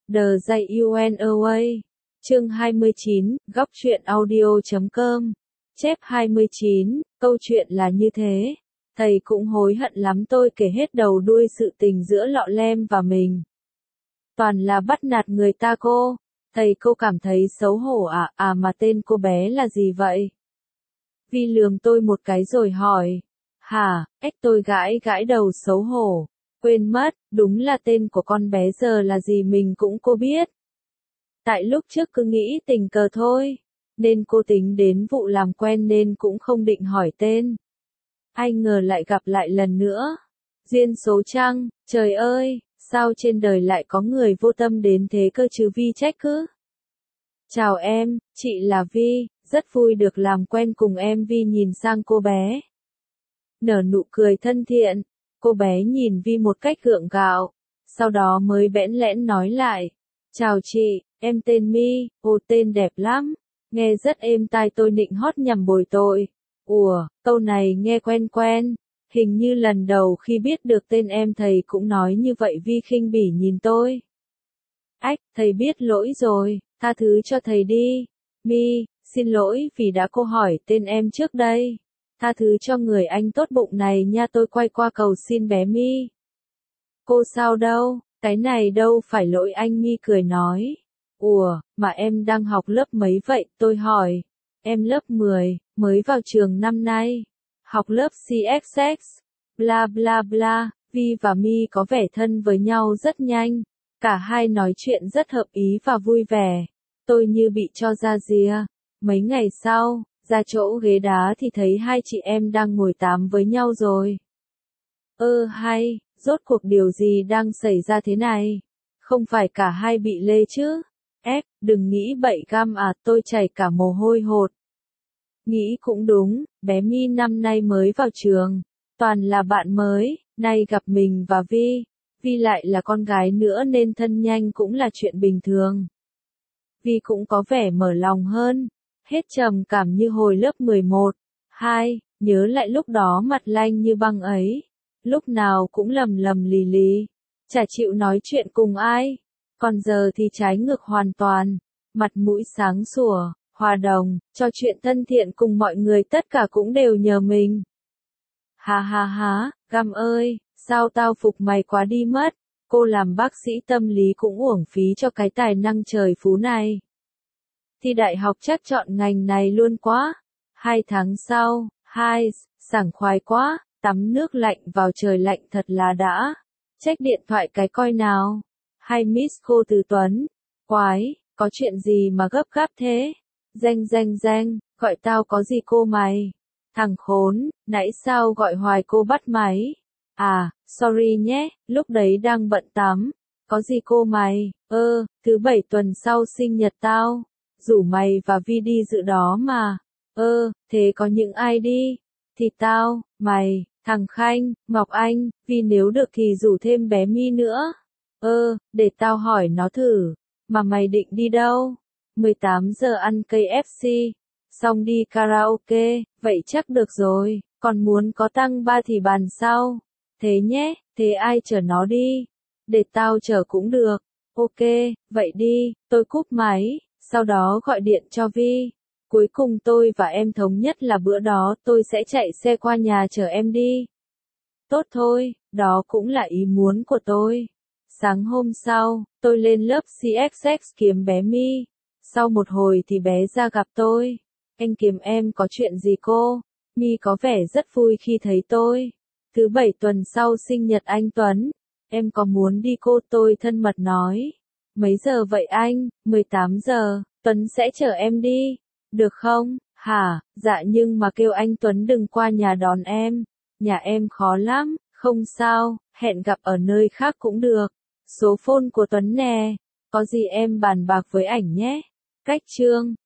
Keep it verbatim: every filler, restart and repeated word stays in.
The J U N A Way. Chương hai mươi chín, góc truyện audio chấm com. Chép hai mươi chín, câu chuyện là như thế. Thầy cũng hối hận lắm, tôi kể hết đầu đuôi sự tình giữa Lọ Lem và mình. Toàn là bắt nạt người ta cô. Thầy cô cảm thấy xấu hổ à, à mà tên cô bé là gì vậy? Vi lườm tôi một cái rồi hỏi. Hả, ếch tôi gãi gãi đầu xấu hổ. Quên mất, đúng là tên của con bé giờ là gì mình cũng cô biết. Tại lúc trước cứ nghĩ tình cờ thôi, nên cô tính đến vụ làm quen nên cũng không định hỏi tên. Ai ngờ lại gặp lại lần nữa. Duyên số chăng, trời ơi, sao trên đời lại có người vô tâm đến thế cơ chứ, Vi trách cứ. Chào em, chị là Vi, rất vui được làm quen cùng em. Vi nhìn sang cô bé. Nở nụ cười thân thiện, cô bé nhìn Vi một cách gượng gạo, sau đó mới bẽn lẽn nói lại. Chào chị, em tên My, ô tên đẹp lắm, nghe rất êm tai. Tôi nịnh hót nhằm bồi tội. Ủa, câu này nghe quen quen, hình như lần đầu khi biết được tên em thầy cũng nói như vậy. Vi khinh bỉ nhìn tôi. Ách, thầy biết lỗi rồi, tha thứ cho thầy đi. My, xin lỗi vì đã cô hỏi tên em trước đây. Tha thứ cho người anh tốt bụng này nha. Tôi quay qua cầu xin bé My. Cô sao đâu, cái này đâu phải lỗi anh. My cười nói. Ủa, mà em đang học lớp mấy vậy? Tôi hỏi. Em lớp mười, mới vào trường năm nay. Học lớp C X X. Bla bla bla. Vi và My có vẻ thân với nhau rất nhanh. Cả hai nói chuyện rất hợp ý và vui vẻ. Tôi như bị cho ra rìa. Mấy ngày sau, ra chỗ ghế đá thì thấy hai chị em đang ngồi tám với nhau rồi. Ơ hay, rốt cuộc điều gì đang xảy ra thế này? Không phải cả hai bị lê chứ? Ép, đừng nghĩ bậy gam à, tôi chảy cả mồ hôi hột. Nghĩ cũng đúng, bé My năm nay mới vào trường, toàn là bạn mới, nay gặp mình và Vi. Vi lại là con gái nữa nên thân nhanh cũng là chuyện bình thường. Vi cũng có vẻ mở lòng hơn, hết trầm cảm như hồi lớp mười một, hai, nhớ lại lúc đó mặt lanh như băng ấy, lúc nào cũng lầm lầm lì lì, chả chịu nói chuyện cùng ai, còn giờ thì trái ngược hoàn toàn, mặt mũi sáng sủa, hòa đồng, cho chuyện thân thiện cùng mọi người, tất cả cũng đều nhờ mình. Ha ha ha, Gam ơi, sao tao phục mày quá đi mất, cô làm bác sĩ tâm lý cũng uổng phí cho cái tài năng trời phú này. Thi đại học chắc chọn ngành này luôn quá. Hai tháng sau, hai, sảng khoái quá, tắm nước lạnh vào trời lạnh thật là đã. Check điện thoại cái coi nào. Hai miss cô Từ Tuấn. Quái, có chuyện gì mà gấp gáp thế? Danh danh danh, gọi tao có gì cô mày? Thằng khốn, nãy sao gọi hoài cô bắt máy? À, sorry nhé, lúc đấy đang bận tắm. Có gì cô mày? Ơ, thứ bảy tuần sau sinh nhật tao. Rủ mày và Vi đi dự đó mà. Ơ, thế có những ai đi? Thì tao, mày, thằng Khanh, Ngọc Anh, Vi nếu được thì rủ thêm bé My nữa. Ơ, để tao hỏi nó thử. Mà mày định đi đâu? mười tám giờ ăn K F C. Xong đi karaoke, vậy chắc được rồi. Còn muốn có tăng ba thì bàn sau. Thế nhé, thế ai chở nó đi? Để tao chở cũng được. Ok, vậy đi, tôi cúp máy. Sau đó gọi điện cho Vi. Cuối cùng tôi và em thống nhất là bữa đó tôi sẽ chạy xe qua nhà chở em đi. Tốt thôi, đó cũng là ý muốn của tôi. Sáng hôm sau, tôi lên lớp C X X kiếm bé My. Sau một hồi thì bé ra gặp tôi. Anh kiếm em có chuyện gì cô? My có vẻ rất vui khi thấy tôi. Thứ bảy tuần sau sinh nhật anh Tuấn. Em có muốn đi cô? Tôi thân mật nói. Mấy giờ vậy anh? mười tám giờ, Tuấn sẽ chở em đi. Được không? Hả? Dạ nhưng mà kêu anh Tuấn đừng qua nhà đón em. Nhà em khó lắm. Không sao, hẹn gặp ở nơi khác cũng được. Số phone của Tuấn nè. Có gì em bàn bạc với ảnh nhé. Cách chương.